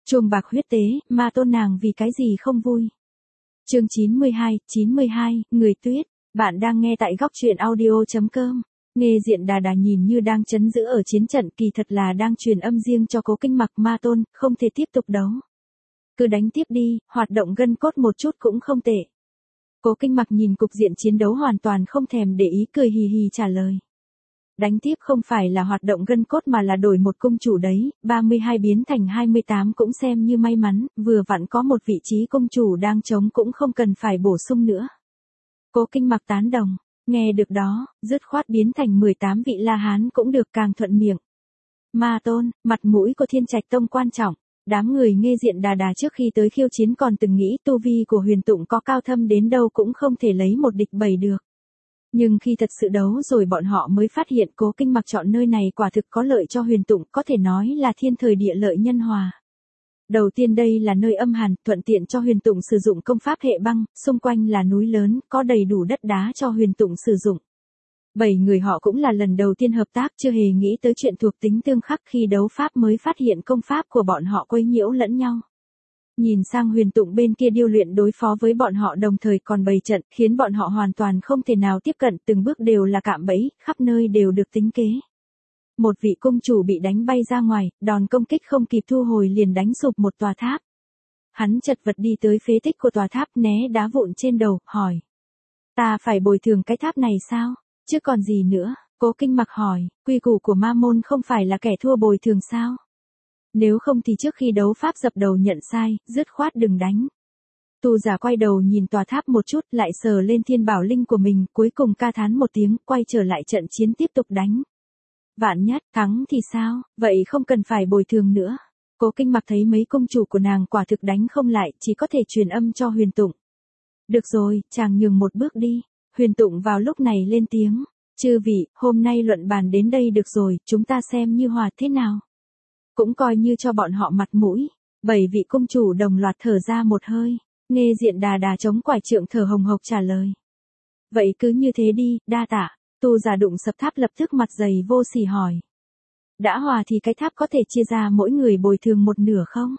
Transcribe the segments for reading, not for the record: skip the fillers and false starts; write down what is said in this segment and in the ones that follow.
Chuông bạc huyết tế, ma tôn nàng vì cái gì không vui. Chương 92, Người tuyết, bạn đang nghe tại góc truyện audio.com. Nghe Diện Đà Đà nhìn như đang trấn giữ ở chiến trận, kỳ thật là đang truyền âm riêng cho Cố Kinh Mặc. Ma tôn, không thể tiếp tục đấu. Cứ đánh tiếp đi, hoạt động gân cốt một chút cũng không tệ. Cố Kinh Mặc nhìn cục diện chiến đấu hoàn toàn không thèm để ý, cười hì hì trả lời. Đánh tiếp không phải là hoạt động gân cốt mà là đổi một cung chủ đấy, 32 biến thành 28 cũng xem như may mắn, vừa vặn có một vị trí cung chủ đang trống cũng không cần phải bổ sung nữa. Cố Kinh Mặc tán đồng, nghe được đó, dứt khoát biến thành 18 vị La Hán cũng được, càng thuận miệng. Ma tôn, mặt mũi của Thiên Trạch Tông quan trọng. Đám người Nghe Diện Đà Đà trước khi tới khiêu chiến còn từng nghĩ tu vi của Huyền Tụng có cao thâm đến đâu cũng không thể lấy một địch bảy được. Nhưng khi thật sự đấu rồi bọn họ mới phát hiện Cố Kinh Mặc chọn nơi này quả thực có lợi cho Huyền Tụng, có thể nói là thiên thời địa lợi nhân hòa. Đầu tiên đây là nơi âm hàn, thuận tiện cho Huyền Tụng sử dụng công pháp hệ băng, xung quanh là núi lớn, có đầy đủ đất đá cho Huyền Tụng sử dụng. 7 người họ cũng là lần đầu tiên hợp tác, chưa hề nghĩ tới chuyện thuộc tính tương khắc, khi đấu pháp mới phát hiện công pháp của bọn họ quấy nhiễu lẫn nhau. Nhìn sang Huyền Tụng bên kia điêu luyện đối phó với bọn họ đồng thời còn bày trận, khiến bọn họ hoàn toàn không thể nào tiếp cận, từng bước đều là cạm bẫy, khắp nơi đều được tính kế. Một vị cung chủ bị đánh bay ra ngoài, đòn công kích không kịp thu hồi liền đánh sụp một tòa tháp. Hắn chật vật đi tới phế tích của tòa tháp, né đá vụn trên đầu, hỏi. Ta phải bồi thường cái tháp này sao? Chứ còn gì nữa? Cố Kinh Mặc hỏi, quy củ của ma môn không phải là kẻ thua bồi thường sao? Nếu không thì trước khi đấu pháp dập đầu nhận sai, dứt khoát đừng đánh. Tu giả quay đầu nhìn tòa tháp một chút, lại sờ lên thiên bảo linh của mình, cuối cùng ca thán một tiếng, quay trở lại trận chiến tiếp tục đánh. Vạn nhất, thắng thì sao, vậy không cần phải bồi thường nữa. Cố Kinh Mặc thấy mấy công chủ của nàng quả thực đánh không lại, chỉ có thể truyền âm cho Huyền Tụng. Được rồi, chàng nhường một bước đi. Huyền Tụng vào lúc này lên tiếng. Chư vị, hôm nay luận bàn đến đây được rồi, chúng ta xem như hòa thế nào. Cũng coi như cho bọn họ mặt mũi. 7 vị cung chủ đồng loạt thở ra một hơi. Nghe Diện Đà Đà chống quải trượng thở hồng hộc trả lời. Vậy cứ như thế đi, đa tạ. Tu giả đụng sập tháp lập tức mặt dày vô sỉ hỏi. Đã hòa thì cái tháp có thể chia ra mỗi người bồi thường một nửa không?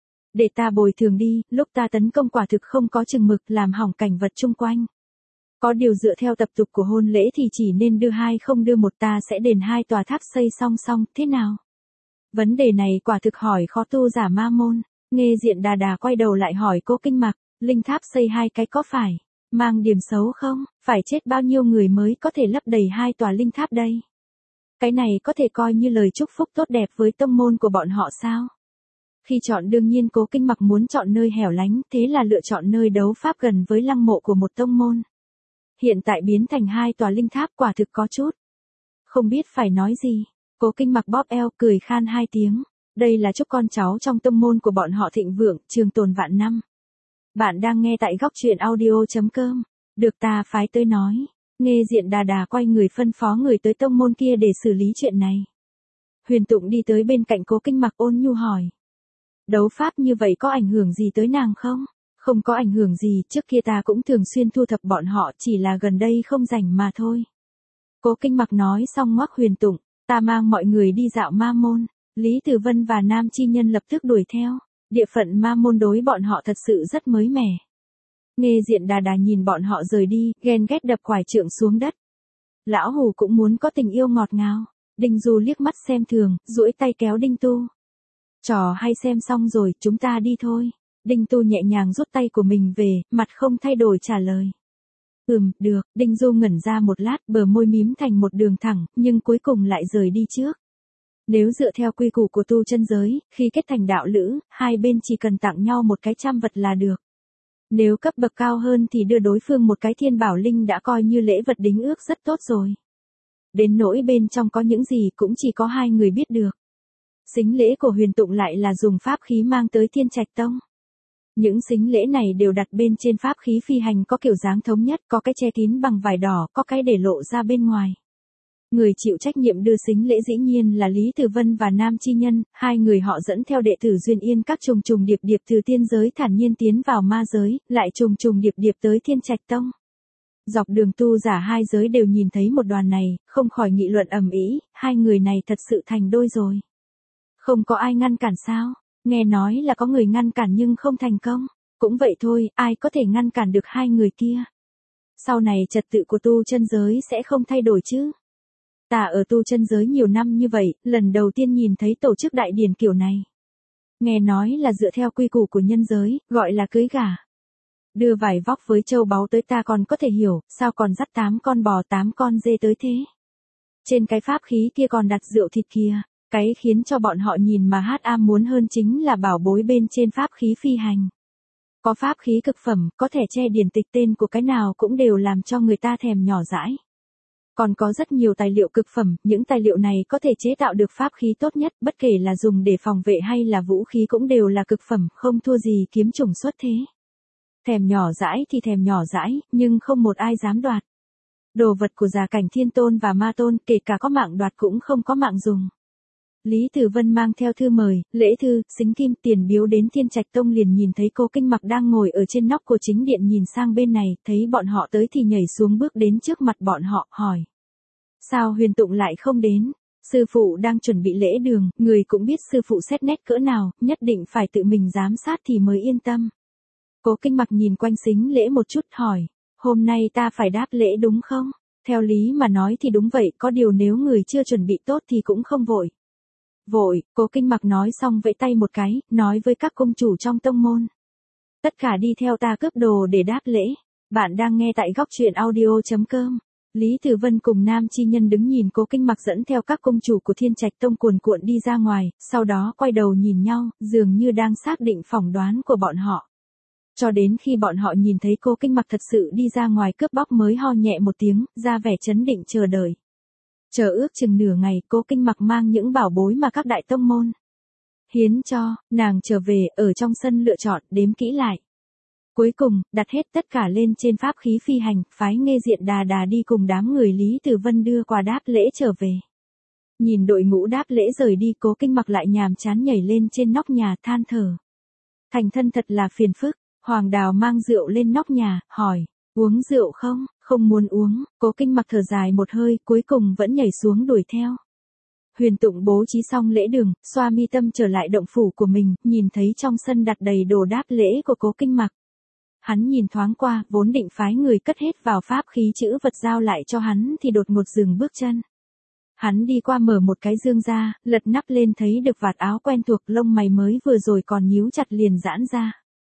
Để ta bồi thường đi, lúc ta tấn công quả thực không có chừng mực, làm hỏng cảnh vật chung quanh. Có điều dựa theo tập tục của hôn lễ thì chỉ nên đưa 2 không đưa 1, ta sẽ đền 2 tòa tháp xây song song, thế nào? Vấn đề này quả thực hỏi khó tu giả ma môn. Nghe Diện Đà Đà quay đầu lại hỏi Cố Kinh Mặc, linh tháp xây 2 cái có phải mang điểm xấu không? Phải chết bao nhiêu người mới có thể lấp đầy 2 tòa linh tháp đây? Cái này có thể coi như lời chúc phúc tốt đẹp với tông môn của bọn họ sao? Khi chọn đương nhiên Cố Kinh Mặc muốn chọn nơi hẻo lánh, thế là lựa chọn nơi đấu pháp gần với lăng mộ của một tông môn. Hiện tại biến thành 2 tòa linh tháp quả thực có chút không biết phải nói gì. Cố Kinh Mặc bóp eo cười khan 2 tiếng. Đây là chúc con cháu trong tông môn của bọn họ thịnh vượng, trường tồn vạn năm. Bạn đang nghe tại góc truyện audio.com. Được ta phái tới nói. Nghe Diện Đà Đà quay người phân phó người tới tông môn kia để xử lý chuyện này. Huyền Tụng đi tới bên cạnh Cố Kinh Mặc ôn nhu hỏi. Đấu pháp như vậy có ảnh hưởng gì tới nàng không? Không có ảnh hưởng gì, trước kia ta cũng thường xuyên thu thập bọn họ, chỉ là gần đây không rảnh mà thôi. Cố Kinh Mặc nói xong ngoắc Huyền Tụng, ta mang mọi người đi dạo ma môn. Lý Tử Vân và Nam Chi Nhân lập tức đuổi theo. Địa phận ma môn đối bọn họ thật sự rất mới mẻ. Nghe Diện Đà Đà nhìn bọn họ rời đi, ghen ghét đập quải trượng xuống đất. Lão Hủ cũng muốn có tình yêu ngọt ngào. Đinh Du liếc mắt xem thường, duỗi tay kéo Đinh Tu. Trò hay xem xong rồi, chúng ta đi thôi. Đinh Tu nhẹ nhàng rút tay của mình về, mặt không thay đổi trả lời. Được. Đinh Du ngẩn ra một lát, bờ môi mím thành một đường thẳng, nhưng cuối cùng lại rời đi trước. Nếu dựa theo quy củ của tu chân giới, khi kết thành đạo lữ, hai bên chỉ cần tặng nhau một cái trăm vật là được. Nếu cấp bậc cao hơn thì đưa đối phương một cái thiên bảo linh đã coi như lễ vật đính ước rất tốt rồi. Đến nỗi bên trong có những gì cũng chỉ có 2 người biết được. Sính lễ của Huyền Tụng lại là dùng pháp khí mang tới Thiên Trạch Tông. Những sính lễ này đều đặt bên trên pháp khí phi hành, có kiểu dáng thống nhất, có cái che kín bằng vải đỏ, có cái để lộ ra bên ngoài. Người chịu trách nhiệm đưa sính lễ dĩ nhiên là Lý Tử Vân và Nam Chi Nhân, 2 người họ dẫn theo đệ tử Duyên Yên các trùng trùng điệp điệp từ tiên giới thản nhiên tiến vào ma giới, lại trùng trùng điệp điệp tới Thiên Trạch Tông. Dọc đường tu giả 2 giới đều nhìn thấy một đoàn này, không khỏi nghị luận ầm ĩ, 2 người này thật sự thành đôi rồi. Không có ai ngăn cản sao? Nghe nói là có người ngăn cản nhưng không thành công. Cũng vậy thôi, ai có thể ngăn cản được hai người kia. Sau này trật tự của tu chân giới sẽ không thay đổi chứ. Ta ở tu chân giới nhiều năm như vậy, lần đầu tiên nhìn thấy tổ chức đại điển kiểu này. Nghe nói là dựa theo quy củ của nhân giới, gọi là cưới gả. Đưa vải vóc với châu báu tới ta còn có thể hiểu, sao còn dắt 8 con bò 8 con dê tới thế. Trên cái pháp khí kia còn đặt rượu thịt kia, cái khiến cho bọn họ nhìn mà hát am muốn hơn chính là bảo bối bên trên pháp khí phi hành. Có pháp khí cực phẩm, có thể che điển tịch tên của cái nào cũng đều làm cho người ta thèm nhỏ dãi. Còn có rất nhiều tài liệu cực phẩm, những tài liệu này có thể chế tạo được pháp khí tốt nhất, bất kể là dùng để phòng vệ hay là vũ khí cũng đều là cực phẩm, không thua gì kiếm chủng xuất thế. Thèm nhỏ dãi thì thèm nhỏ dãi, nhưng không một ai dám đoạt. Đồ vật của Già Cảnh Thiên Tôn và Ma Tôn, kể cả có mạng đoạt cũng không có mạng dùng. Lý Tử Vân mang theo thư mời, lễ thư, xính kim, tiền biếu đến Thiên Trạch Tông liền nhìn thấy Cố Kinh Mặc đang ngồi ở trên nóc của chính điện nhìn sang bên này, thấy bọn họ tới thì nhảy xuống bước đến trước mặt bọn họ, hỏi. Sao Huyền Tụng lại không đến? Sư phụ đang chuẩn bị lễ đường, người cũng biết sư phụ xét nét cỡ nào, nhất định phải tự mình giám sát thì mới yên tâm. Cố Kinh Mặc nhìn quanh xính lễ một chút hỏi, hôm nay ta phải đáp lễ đúng không? Theo lý mà nói thì đúng vậy, có điều nếu người chưa chuẩn bị tốt thì cũng không vội. Vội, Cố Kinh Mặc nói xong vẫy tay một cái, nói với các công chủ trong tông môn. Tất cả đi theo ta cướp đồ để đáp lễ. Bạn đang nghe tại góc truyện audio.com. Lý Tử Vân cùng Nam Chi Nhân đứng nhìn Cố Kinh Mặc dẫn theo các công chủ của Thiên Trạch Tông cuồn cuộn đi ra ngoài, sau đó quay đầu nhìn nhau, dường như đang xác định phỏng đoán của bọn họ. Cho đến khi bọn họ nhìn thấy Cố Kinh Mặc thật sự đi ra ngoài cướp bóc mới ho nhẹ một tiếng, ra vẻ trấn định chờ đợi. Chờ ước chừng nửa ngày, Cố Kinh Mặc mang những bảo bối mà các đại tông môn hiến cho, nàng trở về, ở trong sân lựa chọn, đếm kỹ lại. Cuối cùng, đặt hết tất cả lên trên pháp khí phi hành, phái Nghê Diện Đà Đà đi cùng đám người Lý Tử Vân đưa quà đáp lễ trở về. Nhìn đội ngũ đáp lễ rời đi, Cố Kinh Mặc lại nhàm chán nhảy lên trên nóc nhà, than thở. Thành thân thật là phiền phức. Hoàng Đào mang rượu lên nóc nhà, hỏi, uống rượu không? Không muốn uống. Cố Kinh Mặc thở dài một hơi, cuối cùng vẫn nhảy xuống đuổi theo. Huyền Tụng bố trí xong lễ đường, xoa mi tâm trở lại động phủ của mình, nhìn thấy trong sân đặt đầy đồ đáp lễ của Cố Kinh Mặc. Hắn nhìn thoáng qua, vốn định phái người cất hết vào pháp khí chữ vật giao lại cho hắn thì đột ngột dừng bước chân. Hắn đi qua mở một cái dương ra, lật nắp lên thấy được vạt áo quen thuộc, lông mày mới vừa rồi còn nhíu chặt liền giãn ra.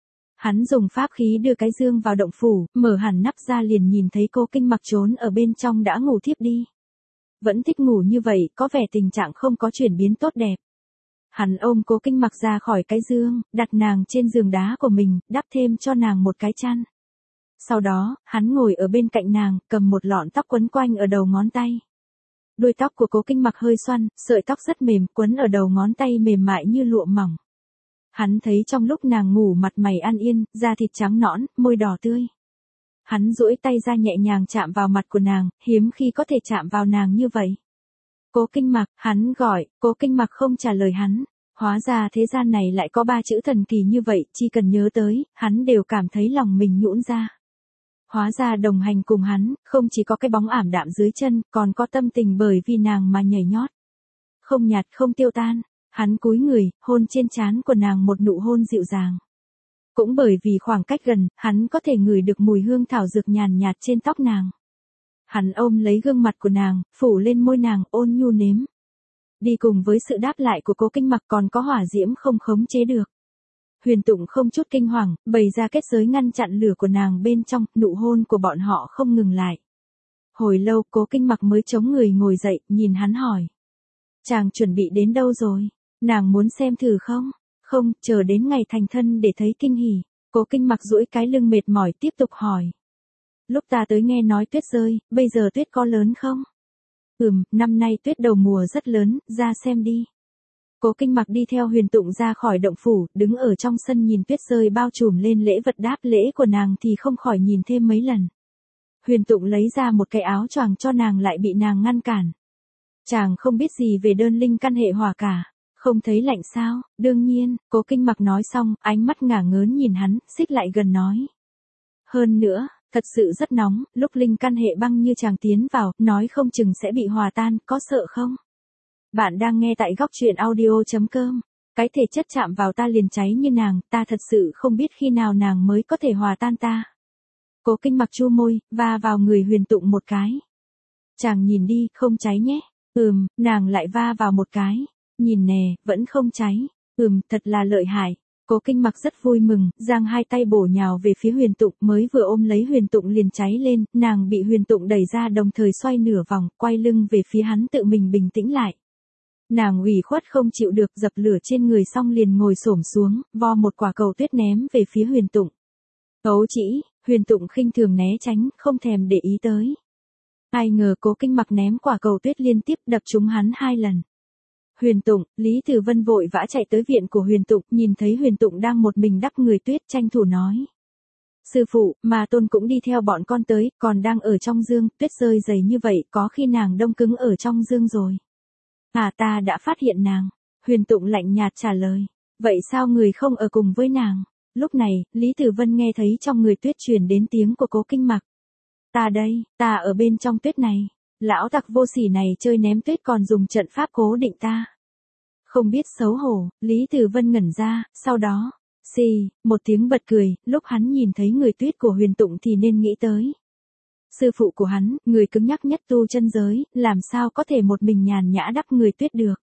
Hắn dùng pháp khí đưa cái dương vào động phủ, mở hẳn nắp ra liền nhìn thấy Cố Kinh Mặc trốn ở bên trong đã ngủ thiếp đi. Vẫn thích ngủ như vậy, có vẻ tình trạng không có chuyển biến tốt đẹp. Hắn ôm Cố Kinh Mặc ra khỏi cái dương, đặt nàng trên giường đá của mình, đắp thêm cho nàng một cái chăn. Sau đó, hắn ngồi ở bên cạnh nàng, cầm một lọn tóc quấn quanh ở đầu ngón tay. Đuôi tóc của Cố Kinh Mặc hơi xoăn, sợi tóc rất mềm, quấn ở đầu ngón tay mềm mại như lụa mỏng. Hắn thấy trong lúc nàng ngủ mặt mày an yên, da thịt trắng nõn, môi đỏ tươi. Hắn duỗi tay ra nhẹ nhàng chạm vào mặt của nàng, hiếm khi có thể chạm vào nàng như vậy. Cố Kinh Mặc, hắn gọi, Cố Kinh Mặc không trả lời hắn. Hóa ra thế gian này lại có 3 chữ thần kỳ như vậy, chỉ cần nhớ tới, hắn đều cảm thấy lòng mình nhũn ra. Hóa ra đồng hành cùng hắn, không chỉ có cái bóng ảm đạm dưới chân, còn có tâm tình bởi vì nàng mà nhảy nhót. Không nhạt không tiêu tan. Hắn cúi người, hôn trên trán của nàng một nụ hôn dịu dàng. Cũng bởi vì khoảng cách gần, hắn có thể ngửi được mùi hương thảo dược nhàn nhạt trên tóc nàng. Hắn ôm lấy gương mặt của nàng, phủ lên môi nàng, ôn nhu nếm. Đi cùng với sự đáp lại của Cố Kinh Mặc còn có hỏa diễm không khống chế được. Huyền Tụng không chút kinh hoàng, bày ra kết giới ngăn chặn lửa của nàng bên trong, nụ hôn của bọn họ không ngừng lại. Hồi lâu Cố Kinh Mặc mới chống người ngồi dậy, nhìn hắn hỏi. Chàng chuẩn bị đến đâu rồi? Nàng muốn xem thử không? Không, chờ đến ngày thành thân để thấy kinh hỉ. Cố Kinh Mặc duỗi cái lưng mệt mỏi tiếp tục hỏi. Lúc ta tới nghe nói tuyết rơi, bây giờ tuyết có lớn không? Năm nay tuyết đầu mùa rất lớn, ra xem đi. Cố Kinh Mặc đi theo Huyền Tụng ra khỏi động phủ, đứng ở trong sân nhìn tuyết rơi bao trùm lên lễ vật đáp lễ của nàng thì không khỏi nhìn thêm mấy lần. Huyền Tụng lấy ra một cái áo choàng cho nàng lại bị nàng ngăn cản. Chàng không biết gì về đơn linh căn hệ hỏa cả. Không thấy lạnh sao? Đương nhiên, Cố Kinh Mặc nói xong, ánh mắt ngả ngớn nhìn hắn, xích lại gần nói. Hơn nữa, thật sự rất nóng, lúc linh căn hệ băng như chàng tiến vào, nói không chừng sẽ bị hòa tan, có sợ không? Bạn đang nghe tại góc truyện audio.com. Cái thể chất chạm vào ta liền cháy như nàng, ta thật sự không biết khi nào nàng mới có thể hòa tan ta. Cố Kinh Mặc chu môi, va vào người Huyền Tụng một cái. Chàng nhìn đi, không cháy nhé. Nàng lại va vào một cái. Nhìn nè, vẫn không cháy. Thật là lợi hại. Cố Kinh Mặc rất vui mừng, giang hai tay bổ nhào về phía Huyền Tụng, mới vừa ôm lấy Huyền Tụng liền cháy lên, nàng bị Huyền Tụng đẩy ra đồng thời xoay nửa vòng, quay lưng về phía hắn tự mình bình tĩnh lại. Nàng ủy khuất không chịu được, dập lửa trên người xong liền ngồi xổm xuống, vo một quả cầu tuyết ném về phía Huyền Tụng. Ấu chỉ, Huyền Tụng khinh thường né tránh, không thèm để ý tới. Ai ngờ Cố Kinh Mặc ném quả cầu tuyết liên tiếp đập trúng hắn 2 lần. Huyền Tụng, Lý Tử Vân vội vã chạy tới viện của Huyền Tụng, nhìn thấy Huyền Tụng đang một mình đắp người tuyết, tranh thủ nói. Sư phụ, mà Tôn cũng đi theo bọn con tới, còn đang ở trong dương, tuyết rơi dày như vậy, có khi nàng đông cứng ở trong dương rồi. Ta đã phát hiện nàng. Huyền Tụng lạnh nhạt trả lời. Vậy sao người không ở cùng với nàng? Lúc này, Lý Tử Vân nghe thấy trong người tuyết truyền đến tiếng của Cố Kinh Mặc. Ta đây, ta ở bên trong tuyết này. Lão tặc vô sỉ này chơi ném tuyết còn dùng trận pháp cố định ta. Không biết xấu hổ, Lý Tử Vân ngẩn ra, sau đó, một tiếng bật cười, lúc hắn nhìn thấy người tuyết của Huyền Tụng thì nên nghĩ tới. Sư phụ của hắn, người cứng nhắc nhất tu chân giới, làm sao có thể một mình nhàn nhã đắp người tuyết được.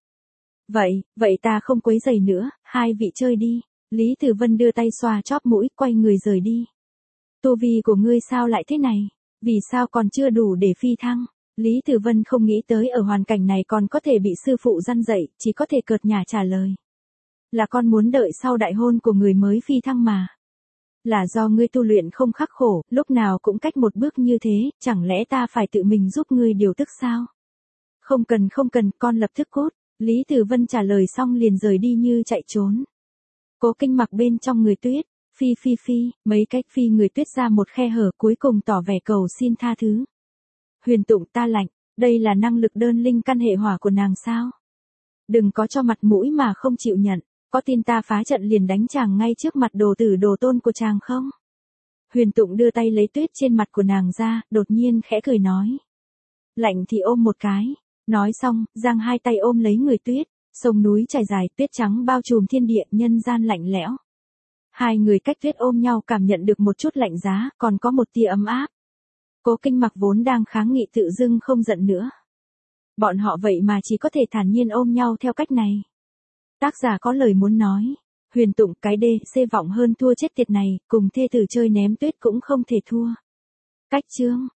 Vậy ta không quấy rầy nữa, hai vị chơi đi. Lý Tử Vân đưa tay xoa chóp mũi, quay người rời đi. Tu vi của ngươi sao lại thế này? Vì sao còn chưa đủ để phi thăng? Lý Tử Vân không nghĩ tới ở hoàn cảnh này còn có thể bị sư phụ răn dạy, chỉ có thể cợt nhả trả lời. Là con muốn đợi sau đại hôn của người mới phi thăng mà. Là do ngươi tu luyện không khắc khổ, lúc nào cũng cách một bước như thế, chẳng lẽ ta phải tự mình giúp ngươi điều tức sao? Không cần, con lập tức cốt. Lý Tử Vân trả lời xong liền rời đi như chạy trốn. Cố Kinh Mặc bên trong người tuyết, phi, mấy cách phi người tuyết ra một khe hở cuối cùng tỏ vẻ cầu xin tha thứ. Huyền Tụng ta lạnh, đây là năng lực đơn linh căn hệ hỏa của nàng sao? Đừng có cho mặt mũi mà không chịu nhận, có tin ta phá trận liền đánh chàng ngay trước mặt đồ tử đồ tôn của chàng không? Huyền Tụng đưa tay lấy tuyết trên mặt của nàng ra, đột nhiên khẽ cười nói. Lạnh thì ôm một cái, nói xong, giang hai tay ôm lấy người tuyết, sông núi trải dài tuyết trắng bao trùm thiên địa nhân gian lạnh lẽo. Hai người cách tuyết ôm nhau cảm nhận được một chút lạnh giá, còn có một tia ấm áp. Cố Kinh Mặc vốn đang kháng nghị tự dưng không giận nữa. Bọn họ vậy mà chỉ có thể thản nhiên ôm nhau theo cách này. Tác giả có lời muốn nói. Huyền Tụng cái DC vọng hơn thua chết tiệt này, cùng thê tử chơi ném tuyết cũng không thể thua. Cách chương.